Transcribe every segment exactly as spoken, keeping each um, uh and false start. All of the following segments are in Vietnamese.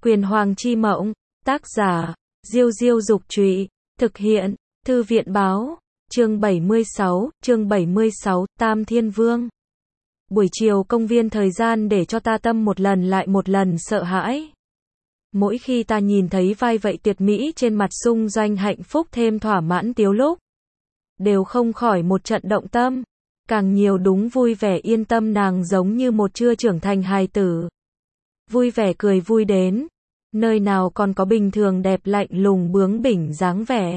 Quyền Hoàng chi mộng, tác giả, Diêu Diêu Dục Trụy, thực hiện, Thư viện Báo, chương bảy mươi sáu, chương bảy mươi sáu, Tam Thiên Vương. Buổi chiều công viên thời gian để cho ta tâm một lần lại một lần sợ hãi. Mỗi khi ta nhìn thấy vai vậy tuyệt mỹ trên mặt xung doanh hạnh phúc thêm thỏa mãn tiếu lúc, đều không khỏi một trận động tâm. Càng nhiều đúng vui vẻ yên tâm, nàng giống như một chưa trưởng thành hài tử. Vui vẻ cười vui đến, nơi nào còn có bình thường đẹp lạnh lùng bướng bỉnh dáng vẻ.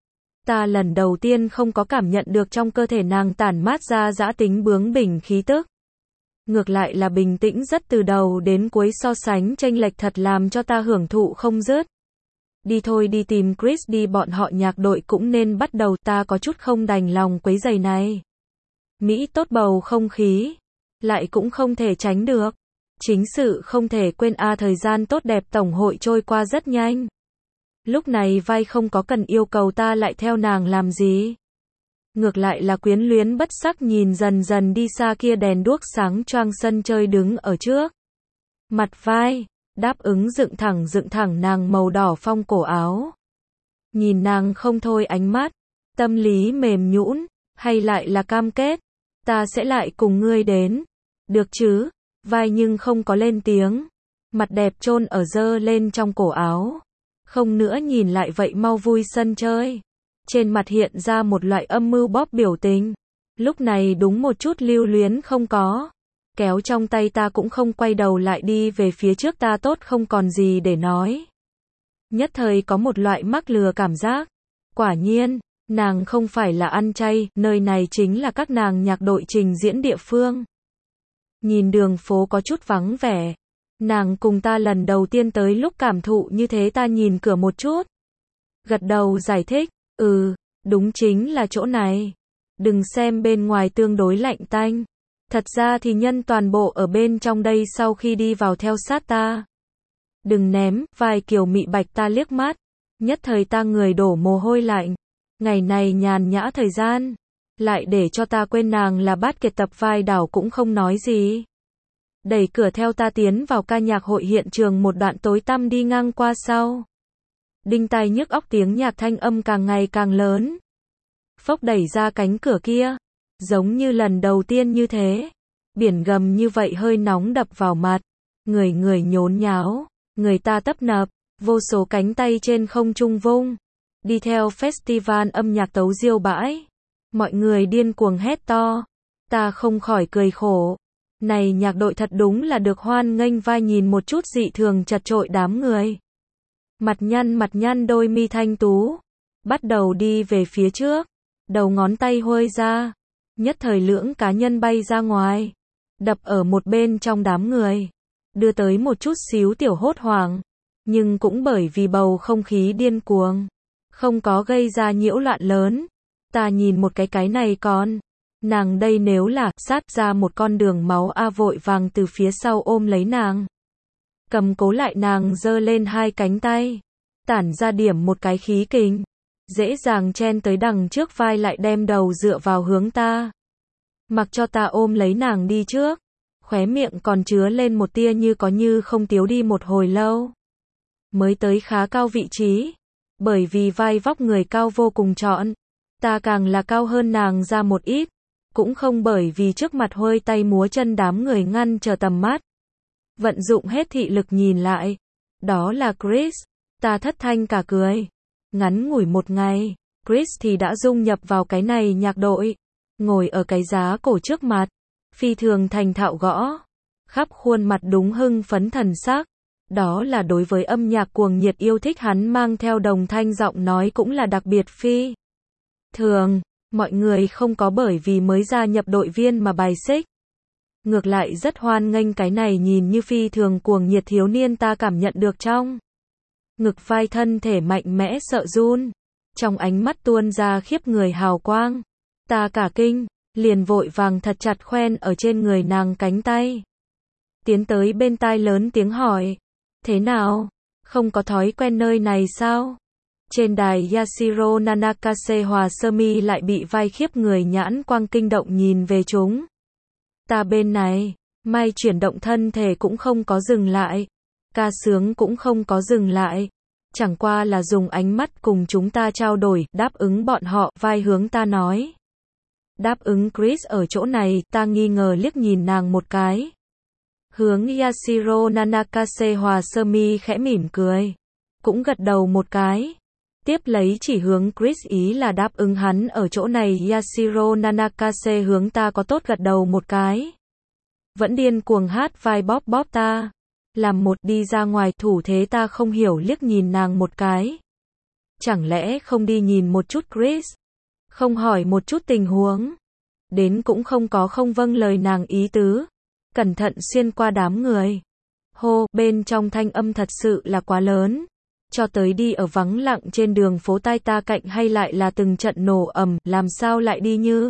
Ta lần đầu tiên không có cảm nhận được trong cơ thể nàng tản mát ra dã tính bướng bỉnh khí tức. Ngược lại là bình tĩnh rất, từ đầu đến cuối so sánh chênh lệch thật làm cho ta hưởng thụ không dứt. Đi thôi, đi tìm Chris đi, bọn họ nhạc đội cũng nên bắt đầu, ta có chút không đành lòng quấy giày này. Mỹ tốt bầu không khí, lại cũng không thể tránh được. Chính sự không thể quên a à, thời gian tốt đẹp tổng hội trôi qua rất nhanh. Lúc này vai không có cần yêu cầu ta lại theo nàng làm gì. Ngược lại là quyến luyến bất sắc nhìn dần dần đi xa kia đèn đuốc sáng choang sân chơi đứng ở trước. Mặt vai, đáp ứng dựng thẳng dựng thẳng nàng màu đỏ phong cổ áo. Nhìn nàng không thôi ánh mắt, tâm lý mềm nhũn, hay lại là cam kết, ta sẽ lại cùng ngươi đến. Được chứ, vai nhưng không có lên tiếng. Mặt đẹp chôn ở dơ lên trong cổ áo. Không nữa nhìn lại vậy mau vui sân chơi. Trên mặt hiện ra một loại âm mưu bóp biểu tình. Lúc này đúng một chút lưu luyến không có. Kéo trong tay ta cũng không quay đầu lại đi về phía trước, ta tốt không còn gì để nói. Nhất thời có một loại mắc lừa cảm giác. Quả nhiên, nàng không phải là ăn chay, nơi này chính là các nàng nhạc đội trình diễn địa phương. Nhìn đường phố có chút vắng vẻ. Nàng cùng ta lần đầu tiên tới lúc cảm thụ như thế, ta nhìn cửa một chút. Gật đầu giải thích, ừ, đúng chính là chỗ này. Đừng xem bên ngoài tương đối lạnh tanh. Thật ra thì nhân toàn bộ ở bên trong đây, sau khi đi vào theo sát ta. Đừng ném, vai kiều mị bạch ta liếc mắt. Nhất thời ta người đổ mồ hôi lạnh. Ngày này nhàn nhã thời gian. Lại để cho ta quên nàng là bát kiệt tập, vai đảo cũng không nói gì. Đẩy cửa theo ta tiến vào ca nhạc hội hiện trường, một đoạn tối tăm đi ngang qua sau. Đinh tai nhức óc tiếng nhạc thanh âm càng ngày càng lớn. Phốc đẩy ra cánh cửa kia. Giống như lần đầu tiên như thế. Biển gầm như vậy hơi nóng đập vào mặt. Người người nhốn nháo. Người ta tấp nập. Vô số cánh tay trên không trung vung. Đi theo festival âm nhạc tấu diêu bãi. Mọi người điên cuồng hét to. Ta không khỏi cười khổ. Này nhạc đội thật đúng là được hoan nghênh, vai nhìn một chút dị thường chật chội đám người. Mặt nhăn mặt nhăn đôi mi thanh tú. Bắt đầu đi về phía trước. Đầu ngón tay huơi ra. Nhất thời lưỡng cá nhân bay ra ngoài. Đập ở một bên trong đám người. Đưa tới một chút xíu tiểu hốt hoảng. Nhưng cũng bởi vì bầu không khí điên cuồng. Không có gây ra nhiễu loạn lớn. Ta nhìn một cái cái này con. Nàng đây nếu là sát ra một con đường máu a, vội vàng từ phía sau ôm lấy nàng. Cầm cố lại nàng giơ lên hai cánh tay. Tản ra điểm một cái khí kình. Dễ dàng chen tới đằng trước, vai lại đem đầu dựa vào hướng ta. Mặc cho ta ôm lấy nàng đi trước. Khóe miệng còn chứa lên một tia như có như không tiếu, đi một hồi lâu. Mới tới khá cao vị trí. Bởi vì vai vóc người cao vô cùng trọn. Ta càng là cao hơn nàng ra một ít. Cũng không bởi vì trước mặt huơi tay múa chân đám người ngăn trở tầm mắt. Vận dụng hết thị lực nhìn lại. Đó là Chris. Ta thất thanh cả cười. Ngắn ngủi một ngày, Chris thì đã dung nhập vào cái này nhạc đội. Ngồi ở cái giá cổ trước mặt. Phi thường thành thạo gõ. Khắp khuôn mặt đúng hưng phấn thần sắc. Đó là đối với âm nhạc cuồng nhiệt yêu thích, hắn mang theo đồng thanh giọng nói cũng là đặc biệt phi thường. Mọi người không có bởi vì mới gia nhập đội viên mà bài xích. Ngược lại rất hoan nghênh cái này nhìn như phi thường cuồng nhiệt thiếu niên, ta cảm nhận được trong ngực vai thân thể mạnh mẽ sợ run. Trong ánh mắt tuôn ra khiếp người hào quang. Ta cả kinh, liền vội vàng thật chặt khoen ở trên người nàng cánh tay. Tiến tới bên tai lớn tiếng hỏi. Thế nào? Không có thói quen nơi này sao? Trên đài Yashiro Nanakase Hòa Sơ Mi lại bị vai khiếp người nhãn quang kinh động nhìn về chúng. Ta bên này, Mai chuyển động thân thể cũng không có dừng lại. Ca sướng cũng không có dừng lại. Chẳng qua là dùng ánh mắt cùng chúng ta trao đổi, đáp ứng bọn họ, vai hướng ta nói. Đáp ứng Chris ở chỗ này, ta nghi ngờ liếc nhìn nàng một cái. Hướng Yashiro Nanakase hòa sơ mi khẽ mỉm cười. Cũng gật đầu một cái. Tiếp lấy chỉ hướng Chris ý là đáp ứng hắn ở chỗ này. Yashiro Nanakase hướng ta có tốt gật đầu một cái. Vẫn điên cuồng hát vai bóp bóp ta. Làm một đi ra ngoài thủ thế ta không hiểu liếc nhìn nàng một cái. Chẳng lẽ không đi nhìn một chút Chris? Không hỏi một chút tình huống. Đến cũng không có không vâng lời nàng ý tứ. Cẩn thận xuyên qua đám người. Hô, bên trong thanh âm thật sự là quá lớn. Cho tới đi ở vắng lặng trên đường phố tai ta cạnh hay lại là từng trận nổ ầm, làm sao lại đi như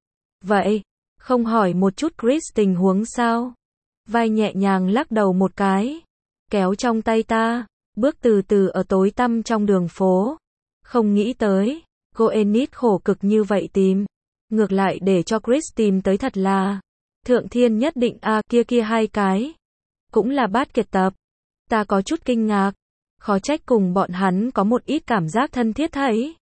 vậy? Không hỏi một chút Chris tình huống sao? Vai nhẹ nhàng lắc đầu một cái. Kéo trong tay ta. Bước từ từ ở tối tăm trong đường phố. Không nghĩ tới. Goenit khổ cực như vậy tìm. Ngược lại để cho Chris tìm tới thật là. Thượng thiên nhất định a à, kia kia hai cái. Cũng là bát kiệt tập. Ta có chút kinh ngạc. Khó trách cùng bọn hắn có một ít cảm giác thân thiết thấy.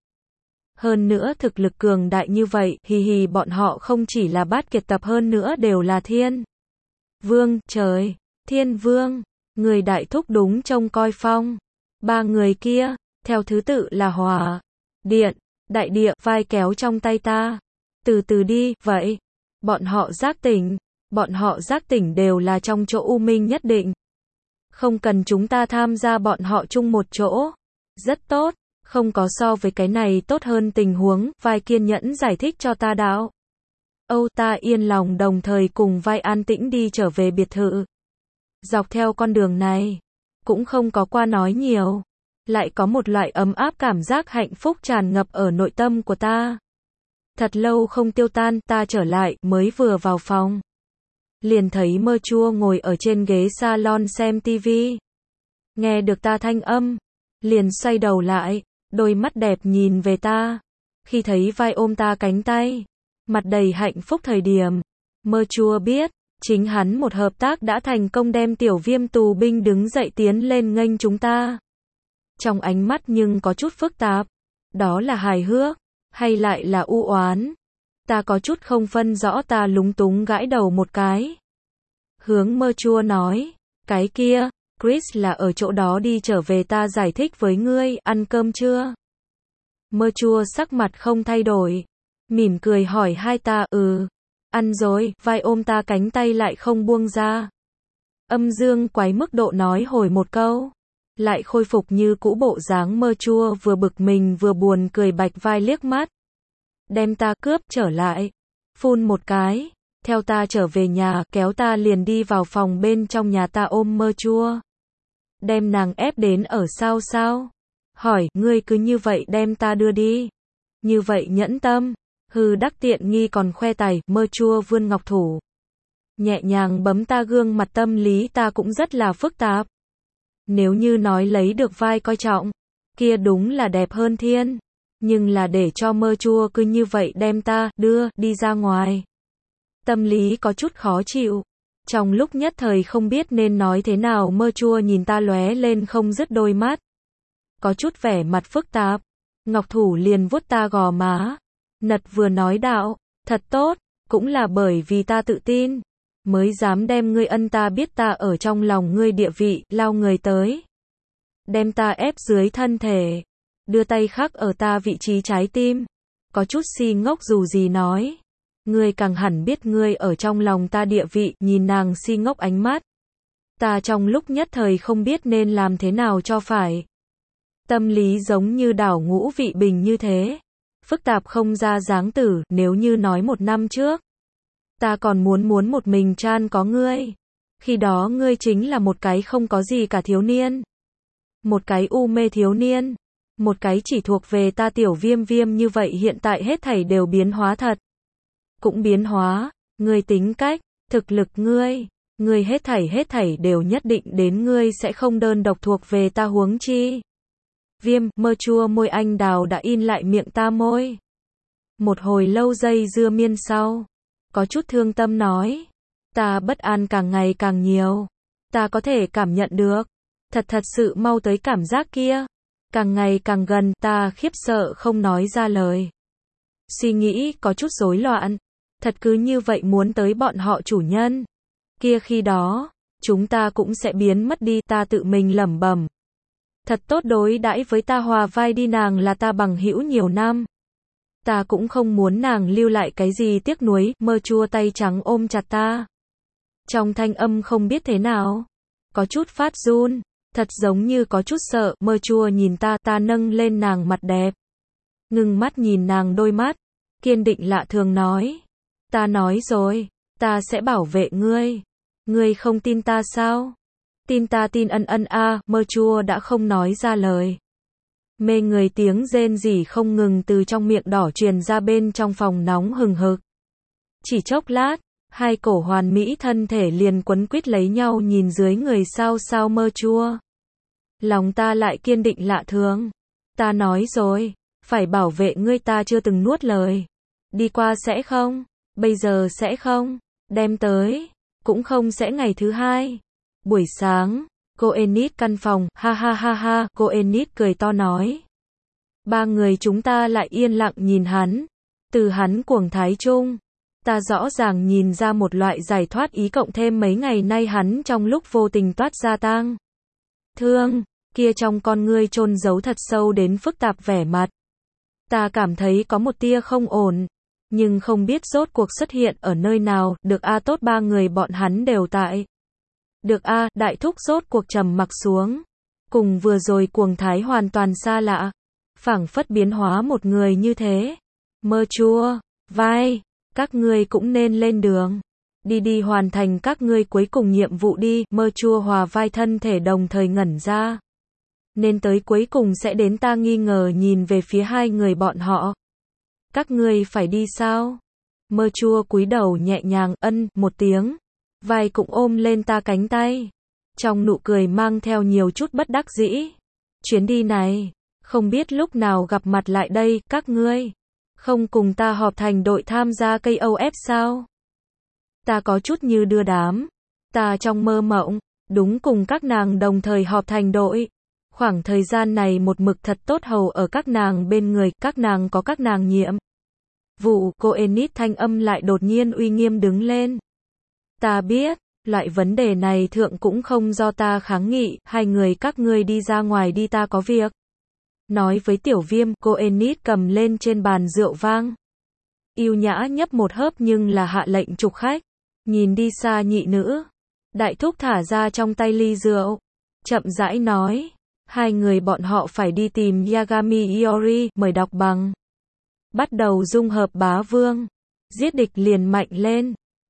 Hơn nữa thực lực cường đại như vậy, hì hì bọn họ không chỉ là bát kiệt tập hơn nữa đều là thiên. Vương, trời, thiên vương, người đại thúc đúng trông coi phong. Ba người kia, theo thứ tự là hỏa, điện, đại địa, vai kéo trong tay ta. Từ từ đi, vậy. Bọn họ giác tỉnh, bọn họ giác tỉnh đều là trong chỗ u minh nhất định. Không cần chúng ta tham gia bọn họ chung một chỗ. Rất tốt, không có so với cái này tốt hơn tình huống, vai kiên nhẫn giải thích cho ta đạo. Âu ta yên lòng đồng thời cùng vai an tĩnh đi trở về biệt thự. Dọc theo con đường này, cũng không có qua nói nhiều. Lại có một loại ấm áp cảm giác hạnh phúc tràn ngập ở nội tâm của ta. Thật lâu không tiêu tan, ta trở lại, mới vừa vào phòng. Liền thấy Mơ Chua ngồi ở trên ghế salon xem tivi. Nghe được ta thanh âm, liền xoay đầu lại, đôi mắt đẹp nhìn về ta. Khi thấy vai ôm ta cánh tay, mặt đầy hạnh phúc thời điểm, Mơ Chua biết, chính hắn một hợp tác đã thành công đem tiểu viêm tù binh đứng dậy tiến lên nghênh chúng ta. Trong ánh mắt nhưng có chút phức tạp, đó là hài hước, hay lại là u oán. Ta có chút không phân rõ, ta lúng túng gãi đầu một cái. Hướng Mơ Chua nói, cái kia, Chris là ở chỗ đó đi trở về, ta giải thích với ngươi, ăn cơm chưa? Mơ Chua sắc mặt không thay đổi, mỉm cười hỏi hai ta, ừ, ăn rồi, vai ôm ta cánh tay lại không buông ra. Âm dương quái mức độ nói hồi một câu, lại khôi phục như cũ bộ dáng. Mơ Chua vừa bực mình vừa buồn cười, bạch vai liếc mắt. Đem ta cướp trở lại, phun một cái, theo ta trở về nhà, kéo ta liền đi vào phòng bên trong nhà ta ôm Mơ Chua. Đem nàng ép đến ở sao sao? Hỏi, ngươi cứ như vậy đem ta đưa đi. Như vậy nhẫn tâm, hư đắc tiện nghi còn khoe tài. Mơ Chua vươn ngọc thủ. Nhẹ nhàng bấm ta gương mặt, tâm lý ta cũng rất là phức tạp. Nếu như nói lấy được vai coi trọng, kia đúng là đẹp hơn thiên. Nhưng là để cho Mơ Chua cứ như vậy đem ta đưa đi ra ngoài. Tâm lý có chút khó chịu. Trong lúc nhất thời không biết nên nói thế nào, Mơ Chua nhìn ta lóe lên không dứt đôi mắt. Có chút vẻ mặt phức tạp. Ngọc thủ liền vuốt ta gò má. Nật vừa nói đạo, thật tốt, cũng là bởi vì ta tự tin, mới dám đem ngươi ân, ta biết ta ở trong lòng ngươi địa vị, lao người tới. Đem ta ép dưới thân thể. Đưa tay khắc ở ta vị trí trái tim. Có chút si ngốc dù gì nói. Ngươi càng hẳn biết ngươi ở trong lòng ta địa vị, nhìn nàng si ngốc ánh mắt. Ta trong lúc nhất thời không biết nên làm thế nào cho phải. Tâm lý giống như đảo ngũ vị bình như thế. Phức tạp không ra dáng tử, nếu như nói một năm trước. Ta còn muốn muốn một mình chan có ngươi. Khi đó ngươi chính là một cái không có gì cả thiếu niên. Một cái u mê thiếu niên. Một cái chỉ thuộc về ta tiểu viêm viêm, như vậy hiện tại hết thảy đều biến hóa thật. Cũng biến hóa, ngươi tính cách, thực lực ngươi, ngươi hết thảy hết thảy đều nhất định đến ngươi sẽ không đơn độc thuộc về ta, huống chi. Viêm, Mơ Chua môi anh đào đã in lại miệng ta môi. Một hồi lâu dây dưa miên sau, có chút thương tâm nói, ta bất an càng ngày càng nhiều, ta có thể cảm nhận được, Thật thật sự mau tới cảm giác kia. Càng ngày càng gần, ta khiếp sợ không nói ra lời. Suy nghĩ có chút rối loạn. Thật cứ như vậy muốn tới bọn họ chủ nhân. Kia khi đó, chúng ta cũng sẽ biến mất đi, ta tự mình lẩm bẩm. Thật tốt đối đãi với ta, hòa vai đi, nàng là ta bằng hữu nhiều năm. Ta cũng không muốn nàng lưu lại cái gì tiếc nuối, mơ chua tay trắng ôm chặt ta. Trong thanh âm không biết thế nào, có chút phát run, thật giống như có chút sợ, mơ chua nhìn ta, ta nâng lên nàng mặt đẹp. Ngừng mắt nhìn nàng đôi mắt, kiên định lạ thường nói. Ta nói rồi, ta sẽ bảo vệ ngươi. Ngươi không tin ta sao? Tin ta, tin ân ân a, mơ chua đã không nói ra lời. Mê người tiếng rên rỉ không ngừng từ trong miệng đỏ truyền ra bên trong phòng nóng hừng hực. Chỉ chốc lát, hai cổ hoàn mỹ thân thể liền quấn quýt lấy nhau nhìn dưới người sao sao mơ chua. Lòng ta lại kiên định lạ thường. Ta nói rồi, phải bảo vệ ngươi, ta chưa từng nuốt lời. Đi qua sẽ không, bây giờ sẽ không, đem tới, cũng không sẽ ngày thứ hai. Buổi sáng, cô Enid căn phòng, ha ha ha ha, cô Enid cười to nói. Ba người chúng ta lại yên lặng nhìn hắn. Từ hắn cuồng thái trung, ta rõ ràng nhìn ra một loại giải thoát ý, cộng thêm mấy ngày nay hắn trong lúc vô tình toát ra tang thương, kia trong con ngươi chôn giấu thật sâu đến phức tạp vẻ mặt. Ta cảm thấy có một tia không ổn, nhưng không biết rốt cuộc xuất hiện ở nơi nào, được a tốt ba người bọn hắn đều tại. Được a, đại thúc rốt cuộc trầm mặc xuống. Cùng vừa rồi cuồng thái hoàn toàn xa lạ. Phảng phất biến hóa một người như thế. Mơ chua, vai, các ngươi cũng nên lên đường. Đi đi hoàn thành các ngươi cuối cùng nhiệm vụ đi, mơ chua hòa vai thân thể đồng thời ngẩn ra. Nên tới cuối cùng sẽ đến, ta nghi ngờ nhìn về phía hai người bọn họ. Các ngươi phải đi sao? Mơ chua cúi đầu nhẹ nhàng, ân, một tiếng. Vai cũng ôm lên ta cánh tay. Trong nụ cười mang theo nhiều chút bất đắc dĩ. Chuyến đi này, không biết lúc nào gặp mặt lại đây, các ngươi. Không cùng ta họp thành đội tham gia ca o ép sao? Ta có chút như đưa đám. Ta trong mơ mộng, đúng cùng các nàng đồng thời họp thành đội. Khoảng thời gian này một mực thật tốt hầu ở các nàng bên người, các nàng có các nàng nhiệm vụ, cô Enid thanh âm lại đột nhiên uy nghiêm đứng lên. Ta biết, loại vấn đề này thượng cũng không do ta kháng nghị, hai người các ngươi đi ra ngoài đi, ta có việc. Nói với Tiểu Viêm, cô Enid cầm lên trên bàn rượu vang. Yêu nhã nhấp một hớp nhưng là hạ lệnh trục khách. Nhìn đi xa nhị nữ. Đại thúc thả ra trong tay ly rượu. Chậm rãi nói. Hai người bọn họ phải đi tìm Yagami Iori, mời đọc bằng. Bắt đầu dung hợp bá vương. Giết địch liền mạnh lên.